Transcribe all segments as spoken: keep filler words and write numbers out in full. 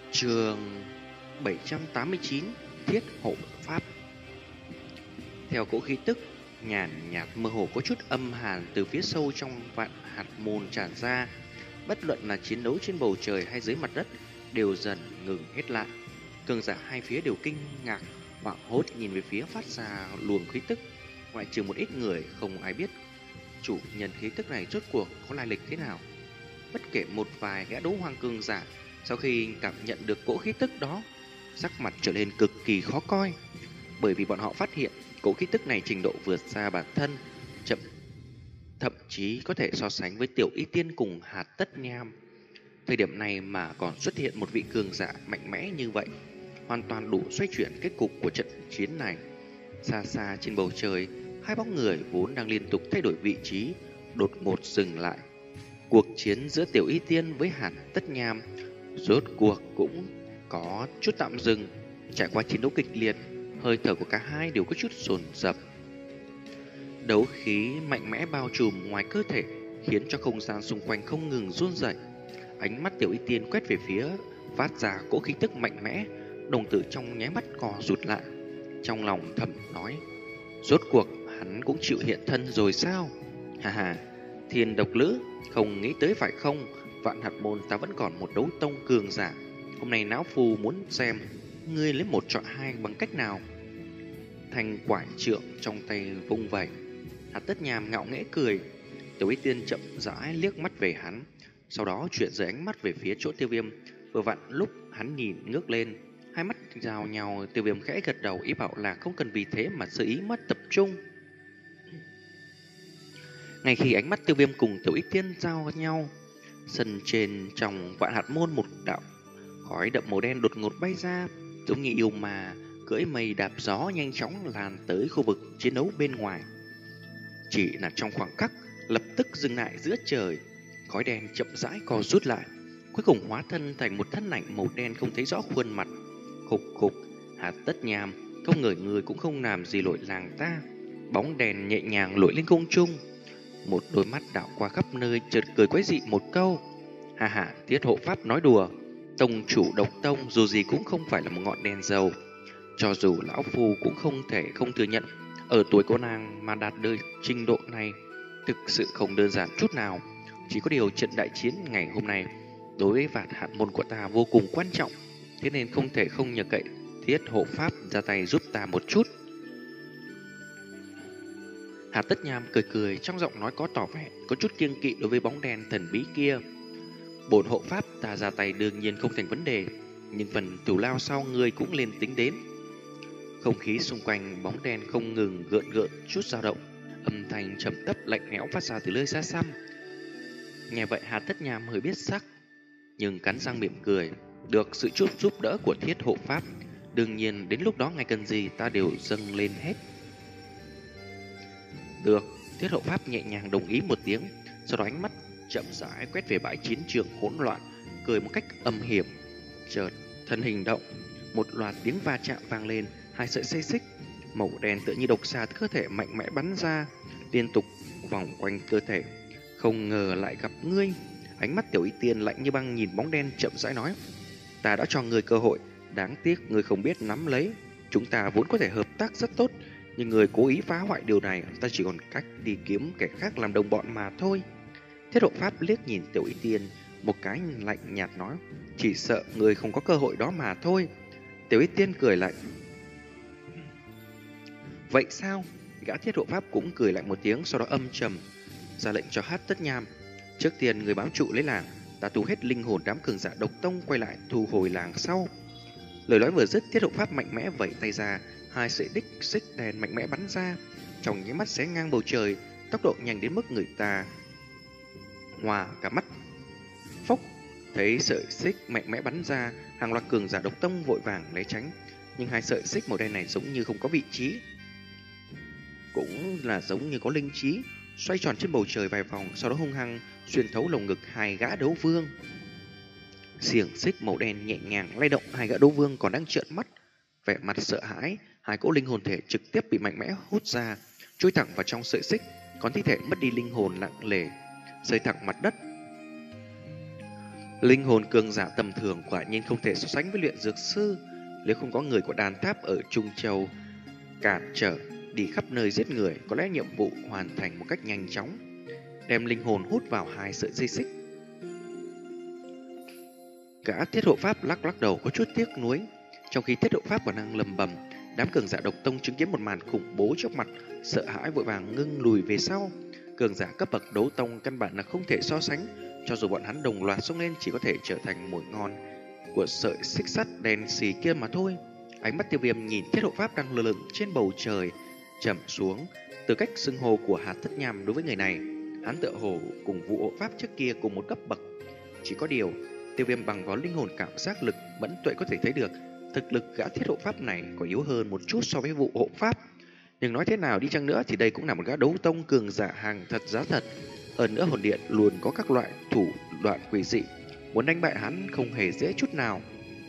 Chương bảy trăm tám mươi chín, Thiết hộ pháp. Theo cỗ khí tức nhàn nhạt mơ hồ có chút âm hàn từ phía sâu trong vạn hạt môn tràn ra. Bất luận là chiến đấu trên bầu trời hay dưới mặt đất đều dần ngừng hết lại. Cường giả hai phía đều kinh ngạc, hoảng hốt nhìn về phía phát ra luồng khí tức. Ngoại trừ một ít người, không ai biết chủ nhân khí tức này rốt cuộc có lai lịch thế nào. Bất kể một vài gã đấu hoàng cường giả sau khi cảm nhận được cỗ khí tức đó, sắc mặt trở nên cực kỳ khó coi, bởi vì bọn họ phát hiện cỗ khí tức này trình độ vượt xa bản thân, chậm thậm chí có thể so sánh với Tiểu Y Tiên cùng Hạt Tất Nham. Thời điểm này mà còn xuất hiện một vị cường giả mạnh mẽ như vậy, hoàn toàn đủ xoay chuyển kết cục của trận chiến này. Xa xa trên bầu trời, hai bóng người vốn đang liên tục thay đổi vị trí đột ngột dừng lại. Cuộc chiến giữa Tiểu Y Tiên với Hạt Tất Nham rốt cuộc cũng có chút tạm dừng. Trải qua chiến đấu kịch liệt, hơi thở của cả hai đều có chút dồn dập. Đấu khí mạnh mẽ bao trùm ngoài cơ thể, khiến cho không gian xung quanh không ngừng run rẩy. Ánh mắt Tiểu Y Tiên quét về phía phát ra cỗ khí tức mạnh mẽ, đồng tử trong nháy mắt co rụt lại. Trong lòng thầm nói, rốt cuộc hắn cũng chịu hiện thân rồi sao? Hà hà, Thiên Độc Lữ, không nghĩ tới phải không? Vạn Hạt Môn ta vẫn còn một đấu tông cường giả. Hôm nay lão phu muốn xem ngươi lấy một chọn hai bằng cách nào. Thanh quải trượng trong tay vung vẩy, Hạt Tất Nham ngạo nghễ cười. Tiểu Y Tiên chậm rãi liếc mắt về hắn, sau đó chuyển rời ánh mắt về phía chỗ Tiêu Viêm. Vừa vặn lúc hắn nhìn ngước lên, hai mắt giao nhau, Tiêu Viêm khẽ gật đầu ý bảo là không cần vì thế mà sơ ý mất tập trung. Ngay khi ánh mắt Tiêu Viêm cùng Tiểu Y Tiên giao nhau, sân trên trong Vạn Hạt Môn một đạo khói đậm màu đen đột ngột bay ra, giống như yêu mà cưỡi mây đạp gió nhanh chóng lan tới khu vực chiến đấu bên ngoài. Chỉ là trong khoảng khắc, lập tức dừng lại giữa trời, khói đen chậm rãi co rút lại, cuối cùng hóa thân thành một thân ảnh màu đen không thấy rõ khuôn mặt. Khục khục, Hạt Tất Nham, không ngờ người cũng không làm gì lội làng ta. Bóng đèn nhẹ nhàng lội lên không trung, một đôi mắt đảo qua khắp nơi, chợt cười quái dị một câu. Hà hà, Tiết hộ pháp nói đùa. Tông chủ độc tông dù gì cũng không phải là một ngọn đèn dầu. Cho dù lão phu cũng không thể không thừa nhận, ở tuổi cô nàng mà đạt được trình độ này thực sự không đơn giản chút nào. Chỉ có điều trận đại chiến ngày hôm nay đối với Vạn Hạt Môn của ta vô cùng quan trọng, thế nên không thể không nhờ cậy Thiết hộ pháp ra tay giúp ta một chút. Hạt Tất Nham cười cười, trong giọng nói có tỏ vẻ có chút kiêng kỵ đối với bóng đen thần bí kia. Bổn hộ pháp ta ra tay đương nhiên không thành vấn đề, nhưng phần thù lao sau ngươi cũng lên tính đến. Không khí xung quanh bóng đen không ngừng gợn gợn chút dao động, âm thanh trầm thấp lạnh lẽo phát ra từ nơi xa xăm. Nghe vậy Hạt Tất Nham hơi biết sắc, nhưng cắn răng mỉm cười. Được sự chút giúp đỡ của Thiết hộ pháp, đương nhiên đến lúc đó ngài cần gì ta đều dâng lên hết. Được, Thiết hộ pháp nhẹ nhàng đồng ý một tiếng, sau đó ánh mắt chậm rãi quét về bãi chiến trường hỗn loạn, cười một cách âm hiểm. Chợt thân hình động, một loạt tiếng va chạm vang lên, hai sợi dây xích màu đen tựa như độc xà từ cơ thể mạnh mẽ bắn ra, liên tục vòng quanh cơ thể. Không ngờ lại gặp ngươi. Ánh mắt Tiểu Y Tiên lạnh như băng nhìn bóng đen chậm rãi nói, ta đã cho ngươi cơ hội, đáng tiếc ngươi không biết nắm lấy. Chúng ta vốn có thể hợp tác rất tốt, nhưng người cố ý phá hoại điều này, ta chỉ còn cách đi kiếm kẻ khác làm đồng bọn mà thôi. Thiết hộ pháp liếc nhìn Tiểu Y Tiên một cái lạnh nhạt nói, chỉ sợ người không có cơ hội đó mà thôi. Tiểu Y Tiên cười lạnh, vậy sao? Gã Thiết hộ pháp cũng cười lạnh một tiếng, sau đó âm trầm ra lệnh cho Hạt Tất Nham, trước tiên người bám trụ lấy làng, ta thu hết linh hồn đám cường giả độc tông quay lại thu hồi làng sau. Lời nói vừa dứt, Thiết hộ pháp mạnh mẽ vẩy tay ra, hai sợi đích xích đèn mạnh mẽ bắn ra, trong nháy mắt xé ngang bầu trời, tốc độ nhanh đến mức người ta hòa cả mắt. Phốc, thấy sợi xích mạnh mẽ bắn ra, hàng loạt cường giả độc tông vội vàng né tránh, nhưng hai sợi xích màu đen này giống như không có vị trí, cũng là giống như có linh trí, xoay tròn trên bầu trời vài vòng, sau đó hung hăng xuyên thấu lồng ngực hai gã đấu vương. Xiềng xích màu đen nhẹ nhàng lay động, hai gã đấu vương còn đang trợn mắt, vẻ mặt sợ hãi. Hai cỗ linh hồn thể trực tiếp bị mạnh mẽ hút ra, chui thẳng vào trong sợi xích, còn thi thể mất đi linh hồn lặng lề rơi thẳng mặt đất. Linh hồn cường giả tầm thường quả nhiên không thể so sánh với luyện dược sư. Nếu không có người của đàn tháp ở Trung Châu cản trở đi khắp nơi giết người, có lẽ nhiệm vụ hoàn thành một cách nhanh chóng. Đem linh hồn hút vào hai sợi dây xích. Gã thiết hộ pháp lắc lắc đầu có chút tiếc nuối. Trong khi thiết hộ pháp còn đang lầm bầm, đám cường giả độc tông chứng kiến một màn khủng bố trước mặt, sợ hãi vội vàng ngưng lùi về sau. Cường giả cấp bậc đấu tông căn bản là không thể so sánh, cho dù bọn hắn đồng loạt xông lên chỉ có thể trở thành mồi ngon của sợi xích sắt đen xì kia mà thôi. Ánh mắt Tiêu Viêm nhìn thiết hộ pháp đang lơ lửng trên bầu trời trầm xuống. Từ cách xưng hô của Hạt Thất Nham đối với người này, hắn tựa hồ cùng vụ hộ pháp trước kia cùng một cấp bậc. Chỉ có điều, Tiêu Viêm bằng vào linh hồn cảm giác lực mẫn tuệ có thể thấy được thực lực gã thiết hộ pháp này có yếu hơn một chút so với vụ hộ pháp. Nhưng nói thế nào đi chăng nữa thì đây cũng là một gã đấu tông cường giả hàng thật giá thật. Hơn nữa hồn điện luôn có các loại thủ đoạn quỷ dị, muốn đánh bại hắn không hề dễ chút nào.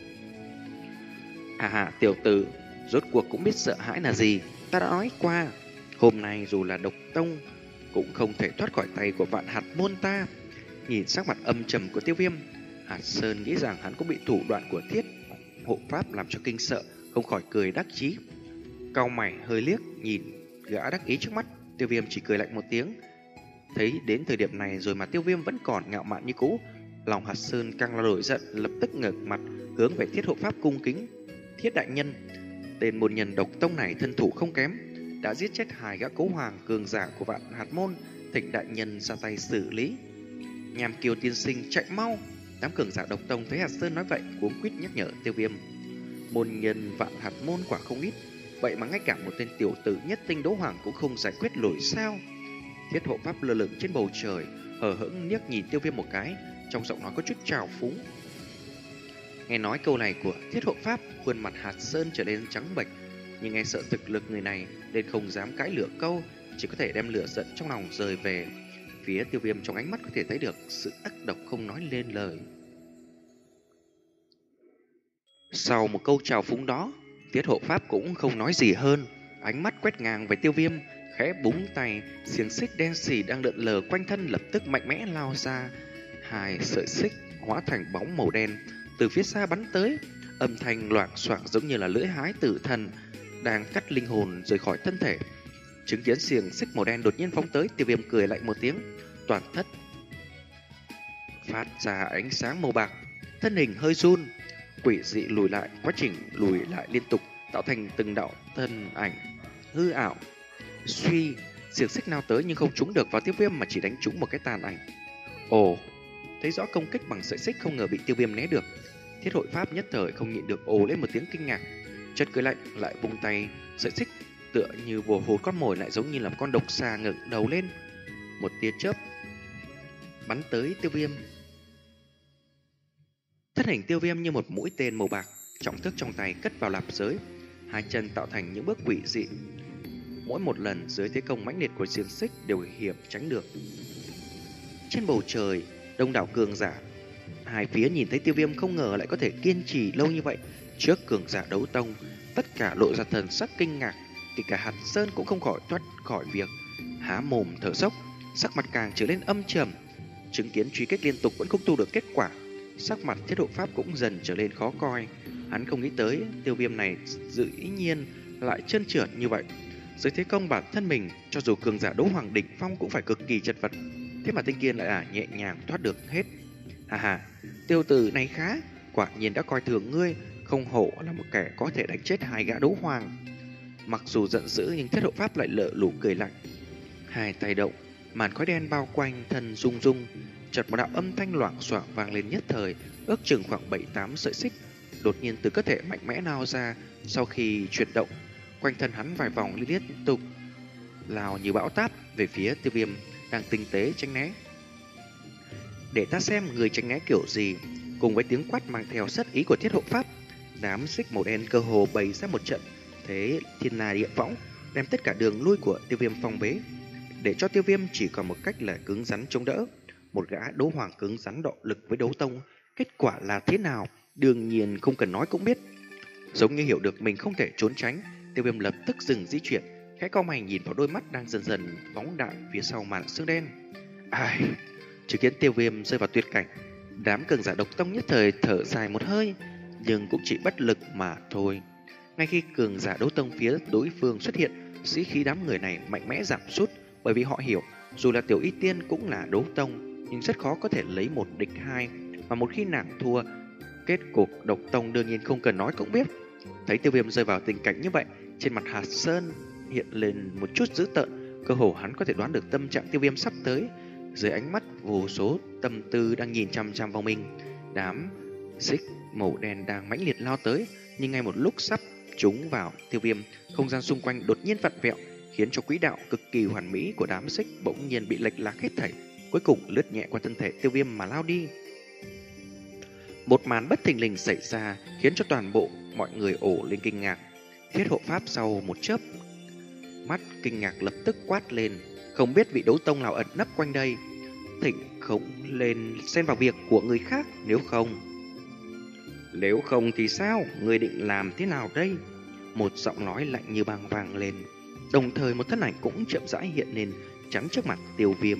À hà, tiểu tử, rốt cuộc cũng biết sợ hãi là gì. Ta đã nói qua, hôm nay dù là độc tông cũng không thể thoát khỏi tay của vạn hạt môn ta. Nhìn sắc mặt âm trầm của Tiêu Viêm, Hạt Sơn nghĩ rằng hắn cũng bị thủ đoạn của thiết hộ pháp làm cho kinh sợ, không khỏi cười đắc chí. Cau mày hơi liếc nhìn gã đắc ý trước mắt, Tiêu Viêm chỉ cười lạnh một tiếng. Thấy đến thời điểm này rồi mà Tiêu Viêm vẫn còn ngạo mạn như cũ, lòng Hạt Sơn càng là nổi giận, lập tức ngẩng mặt hướng về thiết hộ pháp cung kính. Thiết đại nhân, tên môn nhân độc tông này thân thủ không kém, đã giết chết hai gã cố hoàng cường giả của vạn hạt môn, thỉnh đại nhân ra tay xử lý. Nhàm Kiều tiên sinh chạy mau. Đám cường giả độc tông thấy Hạt Sơn nói vậy cuống quýt nhắc nhở Tiêu Viêm. Môn nhân vạn hạt môn quả không ít, vậy mà ngay cả một tên tiểu tử nhất tinh đấu hoàng cũng không giải quyết nổi sao? Thiết hộ pháp lơ lửng trên bầu trời, hờ hững liếc nhìn Tiêu Viêm một cái, trong giọng nói có chút trào phúng. Nghe nói câu này của thiết hộ pháp, khuôn mặt Hạt Sơn trở nên trắng bệch, nhưng nghe sợ thực lực người này nên không dám cãi lửa câu, chỉ có thể đem lửa giận trong lòng rời về phía Tiêu Viêm. Trong ánh mắt có thể thấy được sự ác độc không nói lên lời. Sau một câu chào phúng đó, thiết hộ pháp cũng không nói gì hơn, ánh mắt quét ngang về Tiêu Viêm, khẽ búng tay, xiềng xích đen xì đang lượn lờ quanh thân lập tức mạnh mẽ lao ra. Hai sợi xích hóa thành bóng màu đen từ phía xa bắn tới, âm thanh loảng xoảng giống như là lưỡi hái tử thần đang cắt linh hồn rời khỏi thân thể. Chứng kiến xiềng xích màu đen đột nhiên phóng tới, Tiêu Viêm cười lạnh một tiếng, toàn thất phát ra ánh sáng màu bạc, thân hình hơi run, quỷ dị lùi lại, quá trình lùi lại liên tục tạo thành từng đạo thân ảnh hư ảo. Suy, xiềng xích nào tới nhưng không trúng được vào Tiêu Viêm mà chỉ đánh trúng một cái tàn ảnh. Ồ, thấy rõ công kích bằng sợi xích không ngờ bị Tiêu Viêm né được. Thiết hội pháp nhất thời không nhịn được ồ lên một tiếng kinh ngạc, chợt cười lạnh lại vung tay, sợi xích tựa như vồ hồn con mồi lại giống như là một con độc xà ngẩng đầu lên, một tia chớp bắn tới Tiêu Viêm. Thân hình Tiêu Viêm như một mũi tên màu bạc, trọng thức trong tay cất vào lạp giới, hai chân tạo thành những bước quỷ dị. Mỗi một lần dưới thế công mãnh liệt của xiềng xích đều hiểm tránh được. Trên bầu trời, đông đảo cường giả hai phía nhìn thấy Tiêu Viêm không ngờ lại có thể kiên trì lâu như vậy trước cường giả đấu tông, tất cả lộ ra thần sắc kinh ngạc, kể cả Hạt Sơn cũng không khỏi thoát khỏi việc há mồm thở dốc, sắc mặt càng trở lên âm trầm. Chứng kiến truy kích liên tục vẫn không thu được kết quả, sắc mặt thiết hộ pháp cũng dần trở lên khó coi. Hắn không nghĩ tới Tiêu Viêm này dĩ nhiên lại trơn trượt như vậy. Dưới thế công bản thân mình, cho dù cường giả đấu hoàng đỉnh phong cũng phải cực kỳ chật vật, thế mà tên kia lại là nhẹ nhàng thoát được hết. Hà hà, tiêu tử này khá, quả nhiên đã coi thường ngươi, không hổ là một kẻ có thể đánh chết hai gã đấu hoàng. Mặc dù giận dữ nhưng thiết hộ pháp lại lợ lủ cười lạnh. Hai tay động, màn khói đen bao quanh thân rung rung, chợt một đạo âm thanh loảng xoảng vang lên nhất thời, ước chừng khoảng bảy tám sợi xích đột nhiên từ cơ thể mạnh mẽ lao ra. Sau khi chuyển động, quanh thân hắn vài vòng liên liên tục lao như bão táp về phía Tiêu Viêm đang tinh tế tránh né. Để ta xem người tránh né kiểu gì. Cùng với tiếng quát mang theo sát ý của thiết hộ pháp, đám xích màu đen cơ hồ bày ra một trận thế thiên la địa võng, đem tất cả đường lui của Tiêu Viêm phong bế, để cho Tiêu Viêm chỉ còn một cách là cứng rắn chống đỡ. Một gã đấu hoàng cứng rắn độ lực với đấu tông, kết quả là thế nào đương nhiên không cần nói cũng biết. Giống như hiểu được mình không thể trốn tránh, Tiêu Viêm lập tức dừng di chuyển, khẽ cau mày nhìn vào đôi mắt đang dần dần phóng đại phía sau màn xương đen. Ai, chứng kiến Tiêu Viêm rơi vào tuyệt cảnh, Đám cường giả độc tông nhất thời thở dài một hơi, nhưng cũng chỉ bất lực mà thôi. Ngay khi cường giả đấu tông phía đối phương xuất hiện, sĩ khí đám người này mạnh mẽ giảm sút, bởi vì họ hiểu dù là Tiểu Y Tiên cũng là đấu tông, nhưng rất khó có thể lấy một địch hai, mà một khi nàng thua, kết cục độc tông đương nhiên không cần nói cũng biết. Thấy Tiêu Viêm rơi vào tình cảnh như vậy, trên mặt Hạt Sơn hiện lên một chút dữ tợn, cơ hồ hắn có thể đoán được tâm trạng Tiêu Viêm sắp tới. Dưới ánh mắt vô số tâm tư đang nhìn chăm chăm vào mình, đám xích màu đen đang mãnh liệt lao tới, nhưng ngay một lúc sắp trúng vào Tiêu Viêm, không gian xung quanh đột nhiên vặn vẹo, khiến cho quỹ đạo cực kỳ hoàn mỹ của đám xích bỗng nhiên bị lệch lạc hết thảy, cuối cùng lướt nhẹ qua thân thể Tiêu Viêm mà lao đi. Một màn bất thình lình xảy ra khiến cho toàn bộ mọi người ổ lên kinh ngạc. Thiết hộ pháp sau một chớp mắt kinh ngạc lập tức quát lên, không biết vị đấu tông nào ẩn nấp quanh đây, thỉnh không lên xen vào việc của người khác, nếu không Nếu không thì sao, người định làm thế nào đây? Một giọng nói lạnh như băng vang lên, đồng thời một thân ảnh cũng chậm rãi hiện lên chắn trước mặt Tiêu Viêm.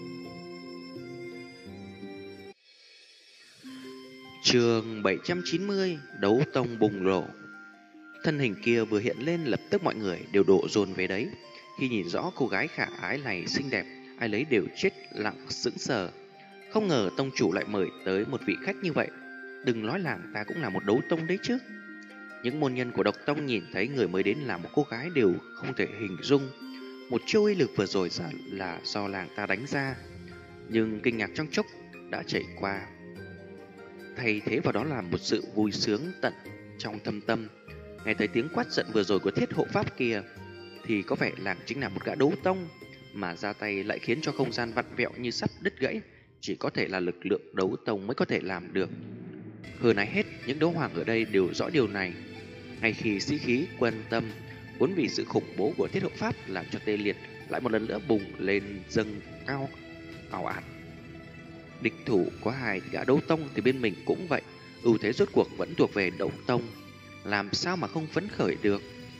Chương bảy trăm chín mươi, đấu tông bùng nổ. Thân hình kia vừa hiện lên, lập tức mọi người đều đổ dồn về đấy. Khi nhìn rõ cô gái khả ái này xinh đẹp, ai lấy đều chết lặng sững sờ. Không ngờ tông chủ lại mời tới một vị khách như vậy. Đừng nói làng ta cũng là một đấu tông đấy chứ. Những môn nhân của độc tông nhìn thấy người mới đến là một cô gái đều không thể hình dung. Một chiêu uy lực vừa rồi là do làng ta đánh ra, nhưng kinh ngạc trong chốc đã chảy qua, thay thế vào đó là một sự vui sướng tận trong thâm tâm. Nghe thấy tiếng quát giận vừa rồi của thiết hộ pháp kia, thì có vẻ làng chính là một gã đấu tông, mà ra tay lại khiến cho không gian vặn vẹo như sắp đứt gãy. Chỉ có thể là lực lượng đấu tông mới có thể làm được. Hơn ai hết, những đấu hoàng ở đây đều rõ điều này. Ngay khi sĩ khí quan tâm, vốn vì sự khủng bố của thiết hộ pháp làm cho tê liệt lại một lần nữa bùng lên dâng cao ảo ạt. Địch thủ có hai gã đấu tông thì bên mình cũng vậy, ưu thế rốt cuộc vẫn thuộc về đấu tông, làm sao mà không phấn khởi được.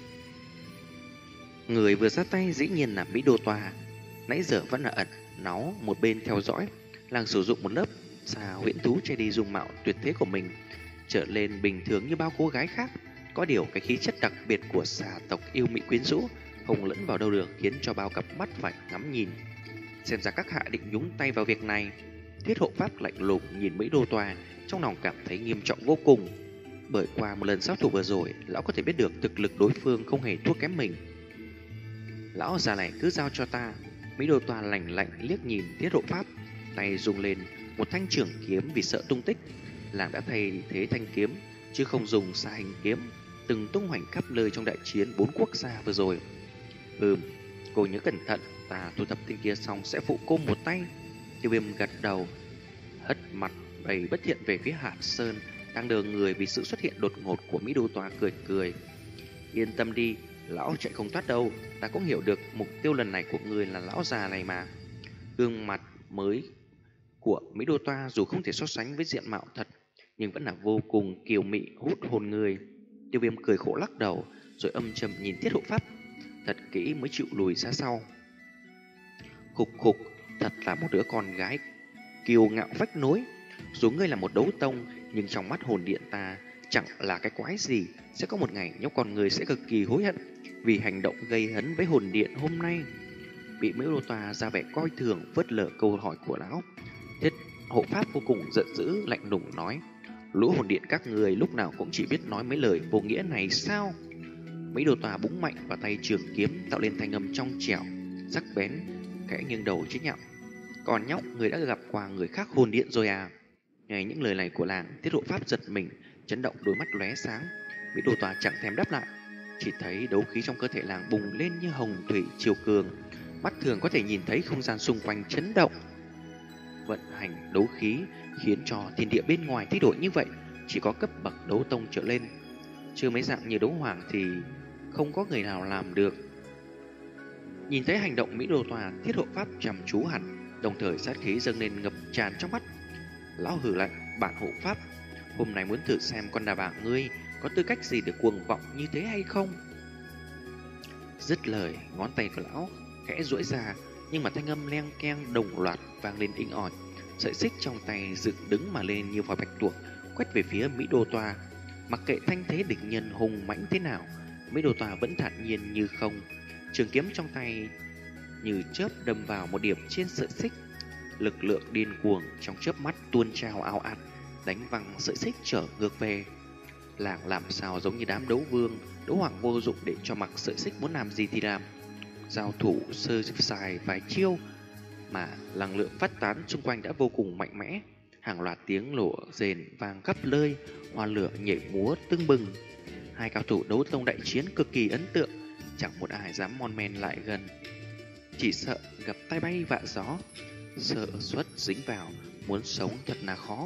Người vừa ra tay dĩ nhiên là Mỹ Đô Tòa, nãy giờ vẫn là ẩn náu một bên theo dõi. Làng sử dụng một lớp xà huyễn thú che đi dung mạo tuyệt thế của mình, trở lên bình thường như bao cô gái khác. Có điều cái khí chất đặc biệt của xà tộc yêu mỹ quyến rũ không lẫn vào đâu được, khiến cho bao cặp mắt phải ngắm nhìn. Xem ra các hạ định nhúng tay vào việc này. Thiết hộ pháp lạnh lùng nhìn Mỹ Đô Tòa, trong lòng cảm thấy nghiêm trọng vô cùng. Bởi qua một lần giao thủ vừa rồi, lão có thể biết được thực lực đối phương không hề thua kém mình. Lão già này cứ giao cho ta. Mỹ Đô Tòa lạnh lạnh liếc nhìn thiết hộ pháp, tay dùng lên một thanh trường kiếm. Vì sợ tung tích, làng đã thay thế thanh kiếm chứ không dùng xa hình kiếm từng tung hoành khắp nơi trong đại chiến bốn quốc gia vừa rồi. Ừm, cô nhớ cẩn thận, ta thu thập tên kia xong sẽ phụ cô một tay. Tiêu Viêm gật đầu, hất mặt đầy bất thiện về phía Hạt Sơn đang đờ người vì sự xuất hiện đột ngột của Mỹ Đô Tòa, cười cười. Yên tâm đi, lão chạy không thoát đâu, ta cũng hiểu được mục tiêu lần này của người là lão già này mà. Gương mặt mới của Mỹ Đô Toa dù không thể so sánh với diện mạo thật, nhưng vẫn là vô cùng kiều mị hút hồn người. Tiêu Viêm cười khổ lắc đầu, rồi âm trầm nhìn thiết hộ pháp thật kỹ mới chịu lùi ra sau. Khục khục, thật là một đứa con gái kiêu ngạo vách nối. Dù ngươi là một đấu tông, nhưng trong mắt hồn điện ta chẳng là cái quái gì. Sẽ có một ngày nhóc con người sẽ cực kỳ hối hận vì hành động gây hấn với hồn điện hôm nay. Bị Mỹ Đô Tòa ra vẻ coi thường vớt lờ câu hỏi của lão, thiết hộ pháp vô cùng giận dữ, lạnh lùng nói: lũ hồn điện các người lúc nào cũng chỉ biết nói mấy lời vô nghĩa này sao? Mỹ Đô Tòa búng mạnh vào tay trường kiếm, tạo lên thanh âm trong trẻo sắc bén, khẽ nghiêng đầu chế nhạo: còn nhóc, người đã gặp qua người khác hồn điện rồi à? Nghe những lời này của làng, thiết hộ pháp giật mình, chấn động, đôi mắt lóe sáng. Mỹ Đô Tòa chẳng thèm đáp lại, chỉ thấy đấu khí trong cơ thể làng bùng lên như hồng thủy triều cường, mắt thường có thể nhìn thấy không gian xung quanh chấn động. Vận hành đấu khí khiến cho thiên địa bên ngoài thay đổi như vậy, chỉ có cấp bậc đấu tông trở lên, chưa mấy dạng như đấu hoàng thì không có người nào làm được. Nhìn thấy hành động Mỹ Đô Tòa, thiết hộ pháp chăm chú hẳn, đồng thời sát khí dâng lên ngập tràn trong mắt. Lão hừ lạnh: bản hộ pháp, hôm nay muốn thử xem con đà bà ngươi có tư cách gì để cuồng vọng như thế hay không? Dứt lời, ngón tay của lão khẽ duỗi ra, nhưng mà thanh âm leng keng đồng loạt vang lên inh ỏi. sợi xích trong tay dựng đứng mà lên như vòi bạch tuộc, quét về phía Mỹ Đô Toa. Mặc kệ thanh thế địch nhân hùng mãnh thế nào, Mỹ Đô Toa vẫn thản nhiên như không. Trường kiếm trong tay như chớp đâm vào một điểm trên sợi xích, lực lượng điên cuồng trong chớp mắt tuôn trào ào ạt, đánh văng sợi xích trở ngược về. Làng làm sao giống như đám đấu vương, đấu hoàng vô dụng để cho mặc sợi xích muốn làm gì thì làm. Giao thủ sơ xài vài chiêu mà năng lượng phát tán xung quanh đã vô cùng mạnh mẽ. Hàng loạt tiếng lụa rền vang khắp nơi, hoa lửa nhảy múa tưng bừng. Hai cao thủ đấu tông đại chiến cực kỳ ấn tượng, chẳng một ai dám mon men lại gần. Chỉ sợ gặp tai bay vạ gió, sợ suất dính vào, muốn sống thật là khó.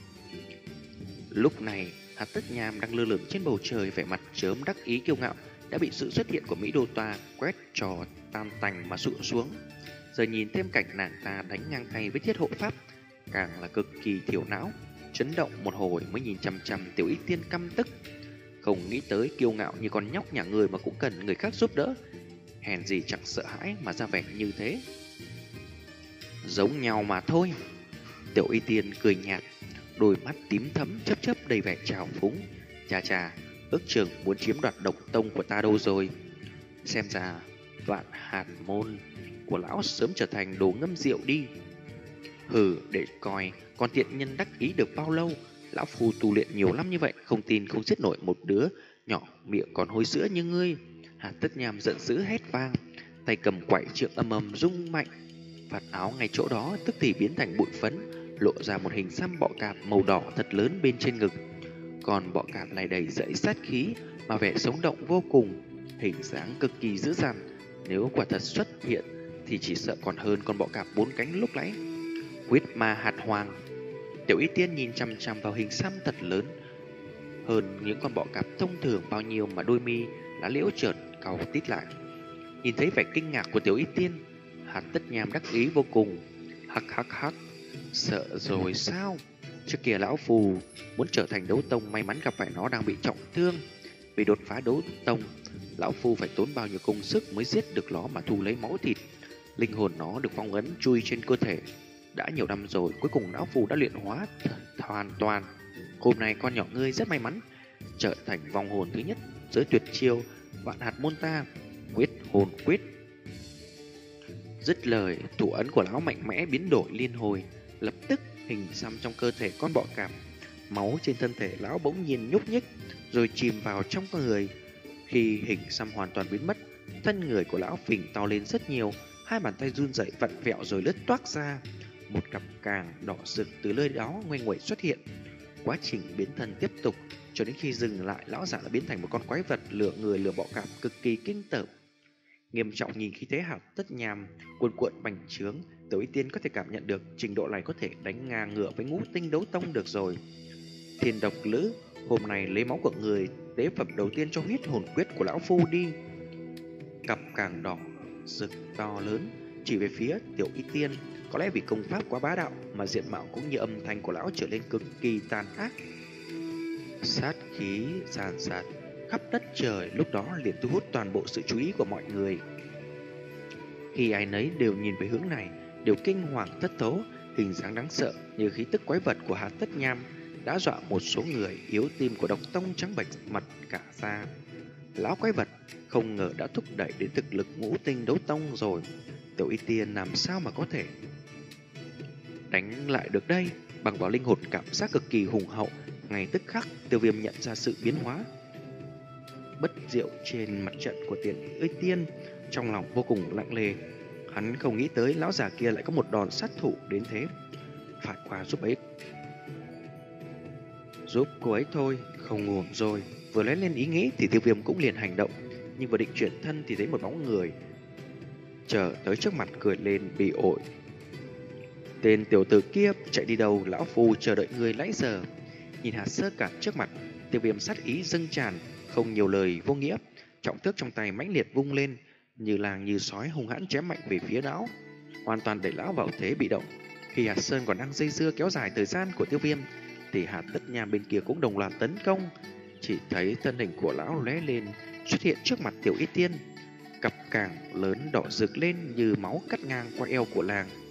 Lúc này, Hạt Tất Nham đang lơ lửng trên bầu trời, vẻ mặt chớm đắc ý kiêu ngạo đã bị sự xuất hiện của Mỹ Đô Toa quét trò tan tành mà sụi xuống. Giờ nhìn thêm cảnh nàng ta đánh ngang tay với thiết hộ pháp, càng là cực kỳ thiểu não. Chấn động một hồi mới nhìn chằm chằm Tiểu Y Tiên căm tức, không nghĩ tới kiêu ngạo như con nhóc nhà người mà cũng cần người khác giúp đỡ. Hèn gì chẳng sợ hãi mà ra vẻ như thế. Giống nhau mà thôi. Tiểu Y Tiên cười nhạt, đôi mắt tím thẫm chớp chớp đầy vẻ trào phúng. Chà chà, ước chừng muốn chiếm đoạt độc tông của ta đâu rồi. Xem ra Vạn Hạt môn của lão sớm trở thành đồ ngâm rượu đi. Hừ, để coi con tiện nhân đắc ý được bao lâu. Lão phu tu luyện nhiều lắm như vậy, không tin không giết nổi một đứa nhỏ miệng còn hôi sữa như ngươi. Hạt Tất Nham giận dữ hét vang, tay cầm quải trượng âm ầm rung mạnh. Vạt áo ngay chỗ đó tức thì biến thành bụi phấn, lộ ra một hình xăm bọ cạp màu đỏ thật lớn bên trên ngực. Còn bọ cạp này đầy dẫy sát khí mà vẻ sống động vô cùng, hình dáng cực kỳ dữ dằn. Nếu quả thật xuất hiện thì chỉ sợ còn hơn con bọ cạp bốn cánh lúc nãy. Huyết ma hạt hoàng. Tiểu Y Tiên nhìn chằm chằm vào hình xăm thật lớn, hơn những con bọ cạp thông thường bao nhiêu mà đôi mi lá liễu chợt cau tít lại. Nhìn thấy vẻ kinh ngạc của Tiểu Y Tiên, Hạt Tất Nham đắc ý vô cùng. Hắc hắc hắc, sợ rồi sao? Trước kia lão phù muốn trở thành đấu tông, may mắn gặp phải nó đang bị trọng thương. Vì đột phá đấu tông, lão phu phải tốn bao nhiêu công sức mới giết được nó mà thu lấy máu thịt. Linh hồn nó được phong ấn chui trên cơ thể. Đã nhiều năm rồi, cuối cùng lão phù đã luyện hóa hoàn toàn. Hôm nay con nhỏ ngươi rất may mắn trở thành vong hồn thứ nhất giới tuyệt chiêu Vạn Hạt môn ta, Huyết hồn quyết. Dứt lời, thủ ấn của lão mạnh mẽ biến đổi liên hồi, lập tức hình xăm trong cơ thể con bọ cạp. Máu trên thân thể lão bỗng nhiên nhúc nhích, rồi chìm vào trong con người. Khi hình xăm hoàn toàn biến mất, thân người của lão phình to lên rất nhiều, hai bàn tay run rẩy vặn vẹo rồi lướt toác ra. Một cặp càng đỏ rực từ nơi đó ngoe nguậy xuất hiện. Quá trình biến thân tiếp tục, cho đến khi dừng lại, lão giả đã biến thành một con quái vật lửa người lửa bọ cạp cực kỳ kinh tởm. Nghiêm trọng nhìn khí thế Hạt Tất Nham cuồn cuộn bành trướng, Tiểu Y Tiên có thể cảm nhận được trình độ này có thể đánh ngang ngửa với ngũ tinh đấu tông được rồi. Thiên độc lữ, hôm nay lấy máu của người tế phẩm đầu tiên cho huyết hồn quyết của lão phu đi. Cặp càng đỏ rực to lớn chỉ về phía Tiểu Y Tiên. Có lẽ vì công pháp quá bá đạo mà diện mạo cũng như âm thanh của lão trở nên cực kỳ tàn ác. Sát khí sàn sạt khắp đất trời lúc đó liền thu hút toàn bộ sự chú ý của mọi người. Khi ai nấy đều nhìn về hướng này, đều kinh hoàng thất thố. Hình dáng đáng sợ như khí tức quái vật của Hạt Tất Nham đã dọa một số người yếu tim của độc tông trắng bệch mặt cả da. Lão quái vật không ngờ đã thúc đẩy đến thực lực ngũ tinh đấu tông rồi. Tiểu Y Tiên làm sao mà có thể đánh lại được đây? Bằng vào linh hồn cảm giác cực kỳ hùng hậu, ngay tức khắc Tiêu Viêm nhận ra sự biến hóa bất diệu trên mặt trận của Tiểu Y Tiên, trong lòng vô cùng lặng lề. Hắn không nghĩ tới lão già kia lại có một đòn sát thủ đến thế. Phải qua giúp ấy, giúp cô ấy thôi, không ổn rồi. Vừa lóe lên ý nghĩ thì Tiêu Viêm cũng liền hành động, nhưng vừa định chuyển thân thì thấy một bóng người chờ tới trước mặt cười lên bị ổi. Tên tiểu tử kia chạy đi đâu? Lão phu chờ đợi người nãy giờ. Nhìn hạt sơ cản trước mặt, Tiêu Viêm sát ý dâng tràn, không nhiều lời vô nghĩa, trọng thước trong tay mãnh liệt vung lên, như làng như sói hung hãn chém mạnh về phía lão, hoàn toàn đẩy lão vào thế bị động. Khi hạt sơn còn đang dây dưa kéo dài thời gian của Tiêu Viêm, thì Hạt Tất Nham bên kia cũng đồng loạt tấn công. Chỉ thấy thân hình của lão lóe lên xuất hiện trước mặt Tiểu Y Tiên, cặp càng lớn đỏ rực lên như máu cắt ngang qua eo của làng.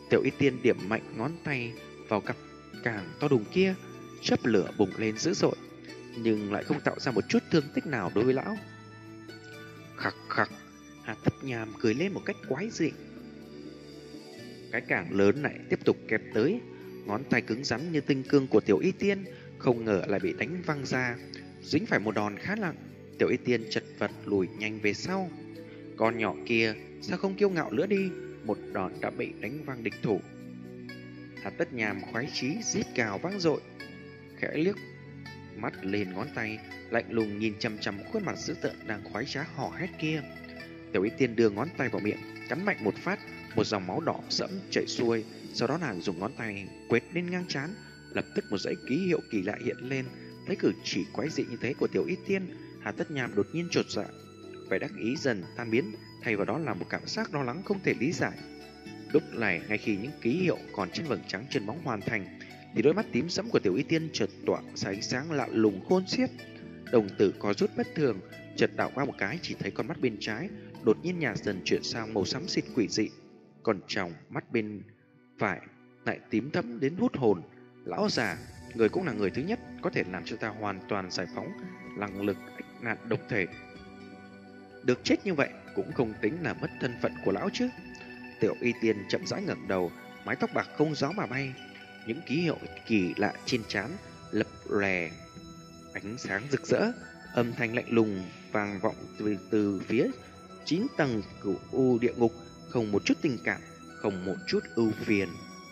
Tiểu Y Tiên điểm mạnh ngón tay vào cặp càng to đùng kia, chớp lửa bùng lên dữ dội, nhưng lại không tạo ra một chút thương tích nào đối với lão. Khặc khặc, Hà Tất Nham cười lên một cách quái dị. Cái càng lớn lại tiếp tục kẹp tới, ngón tay cứng rắn như tinh cương của Tiểu Y Tiên không ngờ lại bị đánh văng ra, dính phải một đòn khá nặng. Tiểu Y Tiên chật vật lùi nhanh về sau. Con nhỏ kia sao không kiêu ngạo nữa đi, một đòn đã bị đánh văng địch thủ. Hà Tất Nham khoái chí rít gào vang dội, khẽ liếc mắt lên ngón tay, lạnh lùng nhìn chằm chằm khuôn mặt dữ tợn đang khoái trá hò hét kia. Tiểu Y Tiên đưa ngón tay vào miệng, cắn mạnh một phát, một dòng máu đỏ sẫm chảy xuôi. Sau đó nàng dùng ngón tay quệt lên ngang trán, lập tức một dãy ký hiệu kỳ lạ hiện lên. Thấy cử chỉ quái dị như thế của Tiểu Y Tiên, Hà Tất Nham đột nhiên chột dạ, vẻ đắc ý dần tan biến, thay vào đó là một cảm giác lo lắng không thể lý giải. Lúc này, ngay khi những ký hiệu còn trên vầng trắng chân bóng hoàn thành, thì đôi mắt tím sẫm của Tiểu Y Tiên chợt tỏa ra ánh sáng lạ lùng khôn xiết. Đồng tử có rút bất thường, chợt đảo qua một cái, chỉ thấy con mắt bên trái đột nhiên nhạt dần chuyển sang màu xám xịt quỷ dị, còn trong mắt bên phải lại tím thẫm đến hút hồn. Lão già, người cũng là người thứ nhất có thể làm cho ta hoàn toàn giải phóng năng lực ách nạn độc thể. Được chết như vậy cũng không tính là mất thân phận của lão chứ. Tiểu Y Tiên chậm rãi ngẩng đầu, mái tóc bạc không gió mà bay, những ký hiệu kỳ lạ trên trán lập lòe ánh sáng rực rỡ, âm thanh lạnh lùng vang vọng từ từ phía chín tầng cửu u địa ngục, không một chút tình cảm, không một chút ưu phiền.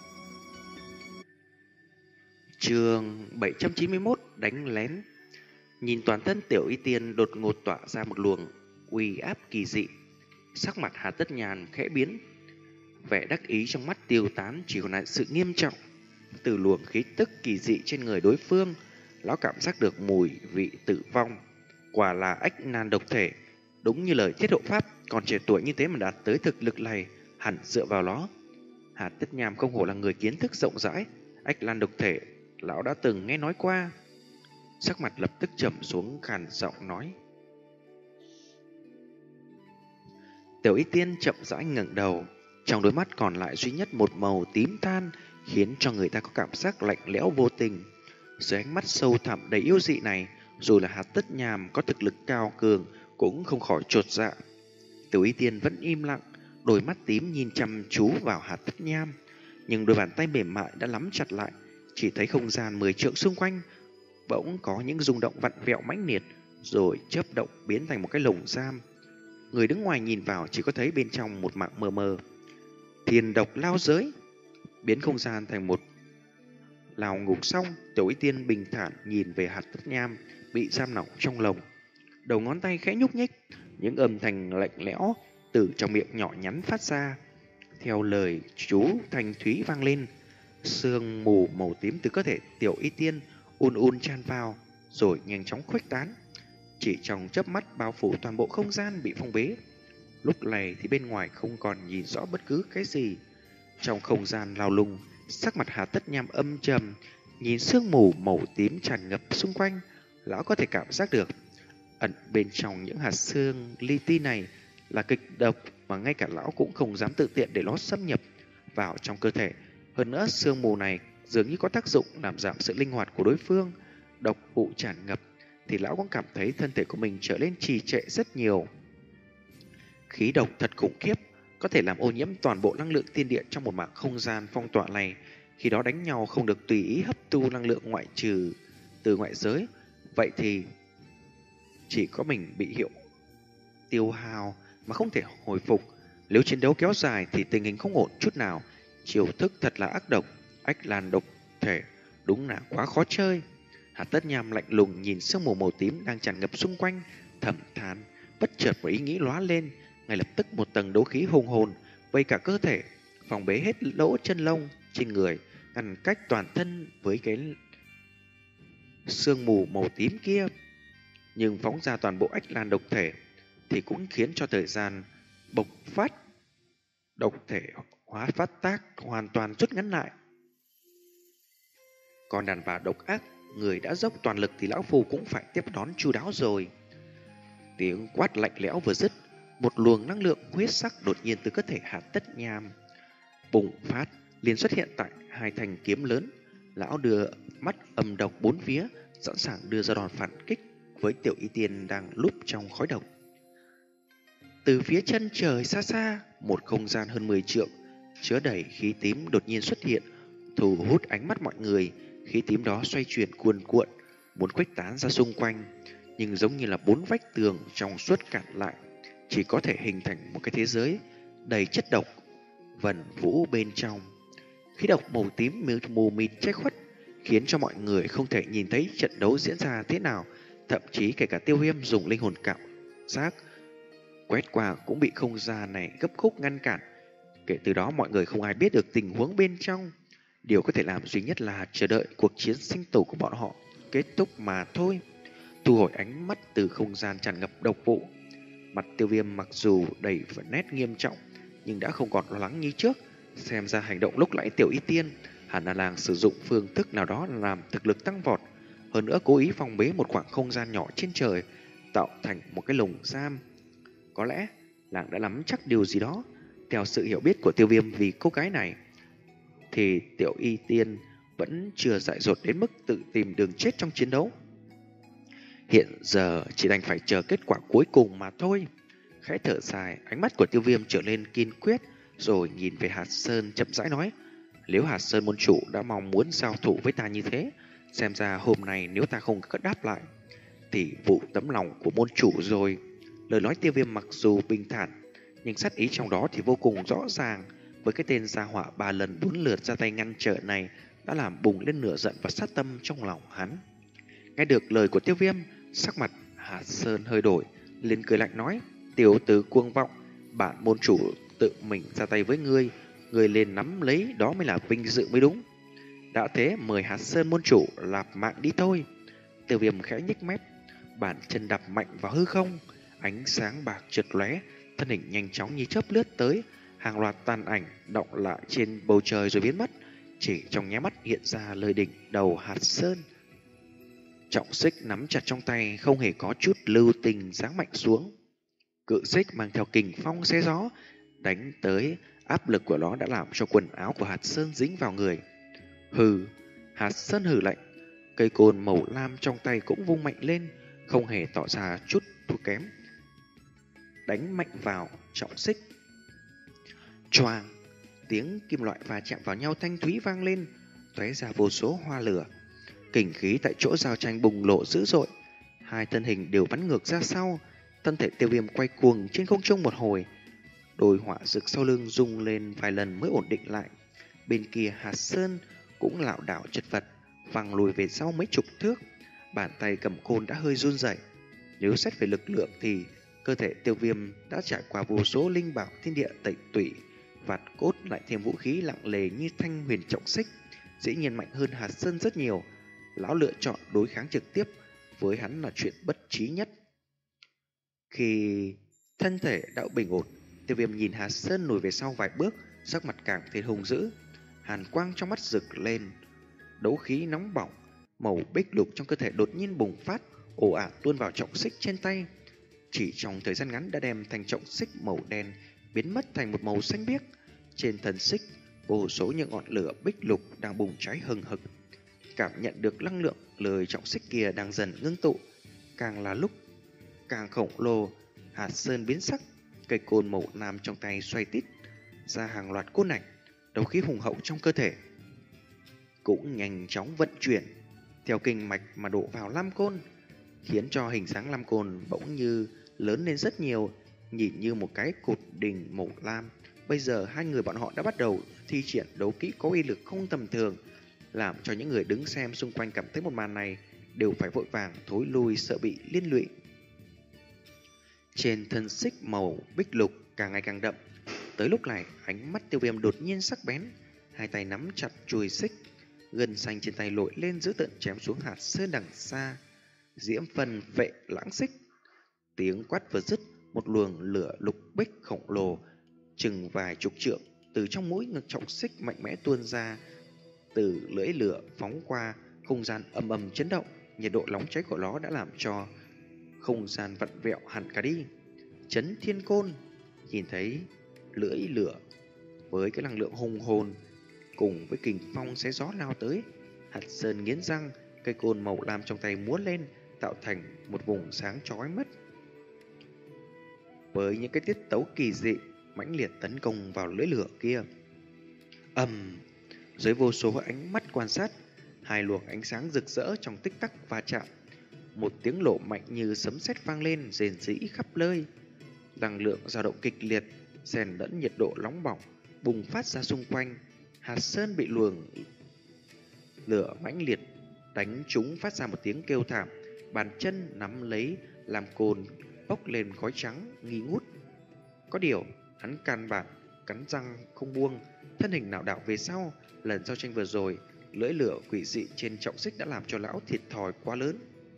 Chương bảy trăm chín mươi mốt, đánh lén. Nhìn toàn thân Tiểu Y Tiên đột ngột tỏa ra một luồng uy áp kỳ dị, sắc mặt Hà Tất Nhàn khẽ biến, vẻ đắc ý trong mắt tiêu tán, chỉ còn lại sự nghiêm trọng. Từ luồng khí tức kỳ dị trên người đối phương, lão cảm giác được mùi vị tử vong. Quả là ách nan độc thể, đúng như lời Thiết Hộ Pháp, còn trẻ tuổi như thế mà đạt tới thực lực này, hẳn dựa vào nó. Hà Tất Nham không hổ là người kiến thức rộng rãi, ách lan độc thể lão đã từng nghe nói qua. Sắc mặt lập tức trầm xuống, khàn giọng nói. Tiểu Y Tiên chậm rãi ngẩng đầu, trong đôi mắt còn lại duy nhất một màu tím than, khiến cho người ta có cảm giác lạnh lẽo vô tình. Dưới ánh mắt sâu thẳm đầy yêu dị này, dù là Hà Tất Nham có thực lực cao cường cũng không khỏi chột dạ. Tiểu Y Tiên vẫn im lặng, đôi mắt tím nhìn chăm chú vào Hà Tất Nham, nhưng đôi bàn tay mềm mại đã nắm chặt lại. Chỉ thấy không gian mười trượng xung quanh bỗng có những rung động vặn vẹo mãnh liệt, rồi chớp động biến thành một cái lồng giam. Người đứng ngoài nhìn vào chỉ có thấy bên trong một mảng mờ mờ. Thiên độc lao giới, biến không gian thành một lào ngục xong. Tiểu Y Tiên bình thản nhìn về Hà Tất Nham bị giam lỏng trong lồng, đầu ngón tay khẽ nhúc nhích, những âm thanh lạnh lẽo từ trong miệng nhỏ nhắn phát ra. Theo lời chú thanh thúy vang lên, sương mù màu tím từ cơ thể Tiểu Y Tiên ùn ùn tràn vào, rồi nhanh chóng khuếch tán. Chỉ trong chớp mắt bao phủ toàn bộ không gian bị phong bế. Lúc này thì bên ngoài không còn nhìn rõ bất cứ cái gì. Trong không gian lao lung, sắc mặt Hà Tất Nham âm trầm, nhìn sương mù màu tím tràn ngập xung quanh, lão có thể cảm giác được ẩn bên trong những hạt xương li ti này là kịch độc mà ngay cả lão cũng không dám tự tiện để nó xâm nhập vào trong cơ thể. Hơn nữa, sương mù này dường như có tác dụng làm giảm sự linh hoạt của đối phương. Độc vụ tràn ngập thì lão cũng cảm thấy thân thể của mình trở nên trì trệ rất nhiều. Khí độc thật khủng khiếp, có thể làm ô nhiễm toàn bộ năng lượng thiên địa trong một mảng không gian phong tỏa này. Khi đó đánh nhau không được tùy ý hấp thu năng lượng ngoại trừ từ ngoại giới, vậy thì chỉ có mình bị hiệu tiêu hao mà không thể hồi phục. Nếu chiến đấu kéo dài thì tình hình không ổn chút nào. Chiêu thức thật là ác độc, ách lan độc thể, đúng là quá khó chơi. Hà Tất Nham lạnh lùng nhìn sương mù màu tím đang tràn ngập xung quanh, thầm than. Bất chợt một ý nghĩ lóe lên, ngay lập tức một tầng đấu khí hùng hồn vây cả cơ thể, phòng bế hết lỗ chân lông trên người, ngăn cách toàn thân với cái sương mù màu tím kia. Nhưng phóng ra toàn bộ ách lan độc thể thì cũng khiến cho thời gian bộc phát độc thể hóa phát tác hoàn toàn rút ngắn lại. Còn đàn bà độc ác, người đã dốc toàn lực thì lão phu cũng phải tiếp đón chu đáo rồi. Tiếng quát lạnh lẽo vừa dứt, một luồng năng lượng huyết sắc đột nhiên từ cơ thể Hà Tất Nham bùng phát, liền xuất hiện tại hai thanh kiếm lớn. Lão đưa mắt âm độc bốn phía, sẵn sàng đưa ra đòn phản kích với Tiểu Y Tiên đang lúp trong khói độc. Từ phía chân trời xa xa, một không gian hơn mười trượng chứa đầy khí tím đột nhiên xuất hiện, thu hút ánh mắt mọi người. Khí tím đó xoay chuyển cuồn cuộn, muốn khuếch tán ra xung quanh, nhưng giống như là bốn vách tường trong suốt cản lại, chỉ có thể hình thành một cái thế giới đầy chất độc vần vũ bên trong. Khí độc màu tím mù mịt che khuất, khiến cho mọi người không thể nhìn thấy trận đấu diễn ra thế nào. Thậm chí kể cả Tiêu Viêm dùng linh hồn cảm giác quét qua cũng bị không gian này gấp khúc ngăn cản. Kể từ đó mọi người không ai biết được tình huống bên trong. Điều có thể làm duy nhất là chờ đợi cuộc chiến sinh tử của bọn họ kết thúc mà thôi. Thu hồi ánh mắt từ không gian tràn ngập độc vụ, mặt Tiêu Viêm mặc dù đầy vẻ nét nghiêm trọng nhưng đã không còn lo lắng như trước. Xem ra hành động lúc nãy Tiểu Y Tiên hẳn là làng sử dụng phương thức nào đó làm thực lực tăng vọt, hơn nữa cố ý phong bế một khoảng không gian nhỏ trên trời, tạo thành một cái lồng giam. Có lẽ làng đã nắm chắc điều gì đó. Theo sự hiểu biết của Tiêu Viêm vì cô gái này, thì Tiểu Y Tiên vẫn chưa dại dột đến mức tự tìm đường chết trong chiến đấu. Hiện giờ chỉ đành phải chờ kết quả cuối cùng mà thôi. Khẽ thở dài, ánh mắt của Tiêu Viêm trở lên kiên quyết, rồi nhìn về Hạt Sơn chậm rãi nói: nếu Hạt Sơn môn chủ đã mong muốn giao thủ với ta như thế, xem ra hôm nay nếu ta không có đáp lại thì vụ tấm lòng của môn chủ rồi. Lời nói Tiêu Viêm mặc dù bình thản, nhưng sát ý trong đó thì vô cùng rõ ràng. Với cái tên gia họa ba lần bốn lượt ra tay ngăn trở này đã làm bùng lên lửa giận và sát tâm trong lòng hắn. Nghe được lời của Tiêu Viêm, sắc mặt Hạt Sơn hơi đổi, liền cười lạnh nói: tiểu tử cuồng vọng, bản môn chủ tự mình ra tay với ngươi, ngươi lên nắm lấy đó mới là vinh dự mới đúng. Đã thế mời Hạt Sơn môn chủ lạp mạng đi thôi. Tiêu Viêm khẽ nhếch mép, bàn chân đạp mạnh vào hư không, ánh sáng bạc chợt lóe, thân hình nhanh chóng như chớp lướt tới, hàng loạt tàn ảnh động lại trên bầu trời rồi biến mất. Chỉ trong nháy mắt hiện ra lời đỉnh đầu Hạt Sơn. Trọng xích nắm chặt trong tay, không hề có chút lưu tình giáng mạnh xuống. Cự xích mang theo kình phong xé gió đánh tới, áp lực của nó đã làm cho quần áo của Hạt Sơn dính vào người. Hừ, Hạt Sơn hừ lạnh, cây côn màu lam trong tay cũng vung mạnh lên, không hề tỏ ra chút thua kém, đánh mạnh vào trọng xích. Choang, tiếng kim loại va chạm vào nhau thanh thúy vang lên, tóe ra vô số hoa lửa. Kình khí tại chỗ giao tranh bùng lộ dữ dội, hai thân hình đều bắn ngược ra sau. Thân thể Tiêu Viêm quay cuồng trên không trung một hồi, đôi hỏa rực sau lưng rung lên vài lần mới ổn định lại. Bên kia Hạt Sơn cũng lảo đảo chật vật, văng lùi về sau mấy chục thước, bàn tay cầm côn đã hơi run rẩy. Nếu xét về lực lượng thì cơ thể Tiêu Viêm đã trải qua vô số linh bảo thiên địa tẩy tủy, vạt cốt lại thêm vũ khí lặng lề như thanh huyền trọng xích, dĩ nhiên mạnh hơn Hạt Sơn rất nhiều. Lão lựa chọn đối kháng trực tiếp với hắn là chuyện bất trí nhất. Khi thân thể đã bình ổn, Tiêu Viêm nhìn Hạt Sơn lùi về sau vài bước, sắc mặt càng thêm hung dữ, hàn quang trong mắt rực lên, đấu khí nóng bỏng, màu bích lục trong cơ thể đột nhiên bùng phát, ồ ạt tuôn vào trọng xích trên tay. Chỉ trong thời gian ngắn đã đem thành trọng xích màu đen biến mất thành một màu xanh biếc. Trên thân xích, vô số những ngọn lửa bích lục đang bùng cháy hừng hực. Cảm nhận được năng lượng lời trọng xích kia đang dần ngưng tụ, càng là lúc càng khổng lồ. Hạt Sơn biến sắc, cây côn màu lam trong tay xoay tít ra hàng loạt côn ảnh, đấu khí hùng hậu trong cơ thể cũng nhanh chóng vận chuyển theo kinh mạch mà đổ vào lam côn, khiến cho hình dáng lam côn bỗng như lớn lên rất nhiều, nhìn như một cái cột đình màu lam. Bây giờ hai người bọn họ đã bắt đầu thi triển đấu kỹ có uy lực không tầm thường, làm cho những người đứng xem xung quanh cảm thấy một màn này đều phải vội vàng thối lui, sợ bị liên lụy. Trên thân xích màu bích lục càng ngày càng đậm. Tới lúc này ánh mắt Tiêu Viêm đột nhiên sắc bén, hai tay nắm chặt chuôi xích, gân xanh trên tay lội lên giữ tợn chém xuống Hạt Sơn đằng xa. Diễm phần vệ lãng xích. Tiếng quát vừa dứt, một luồng lửa lục bích khổng lồ chừng vài chục trượng từ trong mũi ngực trọng xích mạnh mẽ tuôn ra. Từ lưỡi lửa phóng qua, không gian ầm ầm chấn động, nhiệt độ nóng cháy của nó đã làm cho không gian vặn vẹo hẳn cả đi. Chấn Thiên Côn. Nhìn thấy lưỡi lửa với cái năng lượng hùng hồn cùng với kình phong xé gió lao tới. Hạt Sơn nghiến răng, cây côn màu lam trong tay múa lên, tạo thành một vùng sáng chói mắt. Với những cái tiết tấu kỳ dị, mãnh liệt tấn công vào lưỡi lửa kia. Ầm, dưới vô số ánh mắt quan sát, hai luồng ánh sáng rực rỡ trong tích tắc va chạm. Một tiếng nổ mạnh như sấm sét vang lên, rền rĩ khắp nơi. Năng lượng dao động kịch liệt, xen lẫn nhiệt độ nóng bỏng bùng phát ra xung quanh. Hạt Sơn bị luồng lửa mãnh liệt đánh trúng, phát ra một tiếng kêu thảm, bàn chân nắm lấy làm côn bốc lên khói trắng nghi ngút. Có điều hắn căn bản cắn răng không buông, thân hình nạo đạo về sau. Lần giao tranh vừa rồi, lưỡi lửa quỷ dị trên trọng xích đã làm cho lão thiệt thòi quá lớn.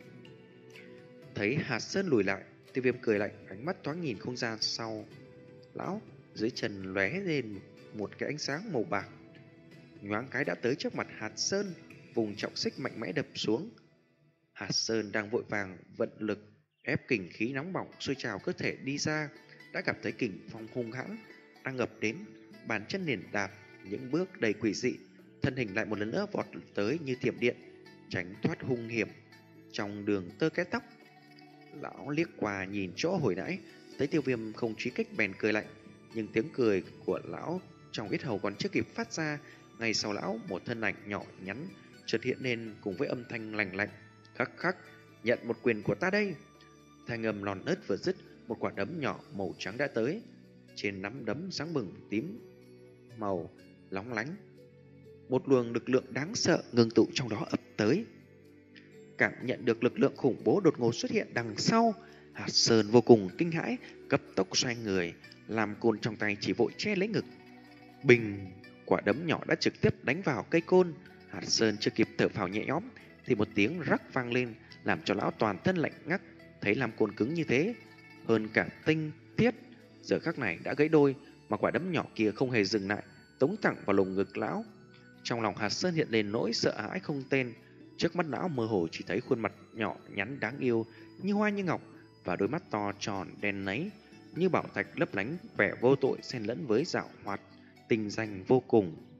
Thấy Hạt Sơn lùi lại, Tiêu Viêm cười lạnh, ánh mắt thoáng nhìn không gian sau lão. Dưới chân lóe lên một cái ánh sáng màu bạc, nhoáng cái đã tới trước mặt Hạt Sơn, vùng trọng xích mạnh mẽ đập xuống. Hạt Sơn đang vội vàng vận lực ép kình khí nóng bỏng sôi trào cơ thể đi ra, đã gặp thấy kình phong hung hãn đang ngập đến, bàn chân liền đạp những bước đầy quỷ dị, thân hình lại một lần nữa vọt tới như thiểm điện, tránh thoát hung hiểm trong đường tơ cái tóc. Lão liếc qua nhìn chỗ hồi nãy, thấy Tiêu Viêm không truy kích bèn cười lạnh, nhưng tiếng cười của lão trong yết hầu còn chưa kịp phát ra, ngay sau lão một thân ảnh nhỏ nhắn chợt hiện lên cùng với âm thanh lành lạnh. Khắc khắc, nhận một quyền của ta đây. Thanh âm lòn ớt vừa dứt, một quả đấm nhỏ màu trắng đã tới. Trên nắm đấm sáng bừng tím màu lóng lánh, một luồng lực lượng đáng sợ ngưng tụ trong đó ập tới. Cảm nhận được lực lượng khủng bố đột ngột xuất hiện đằng sau, Hạt Sơn vô cùng kinh hãi, cấp tốc xoay người, làm côn trong tay chỉ vội che lấy ngực. Bình, quả đấm nhỏ đã trực tiếp đánh vào cây côn. Hạt Sơn chưa kịp thở phào nhẹ nhõm thì một tiếng rắc vang lên, làm cho lão toàn thân lạnh ngắt. Thấy làm côn cứng như thế, hơn cả tinh thiết, giờ khắc này đã gãy đôi, mà quả đấm nhỏ kia không hề dừng lại, tống thẳng vào lồng ngực lão. Trong lòng Hạt Sơn hiện lên nỗi sợ hãi không tên. Trước mắt lão mơ hồ chỉ thấy khuôn mặt nhỏ nhắn đáng yêu như hoa như ngọc, và đôi mắt to tròn đen nấy như bảo thạch lấp lánh, vẻ vô tội xen lẫn với dạo hoạt tinh danh vô cùng.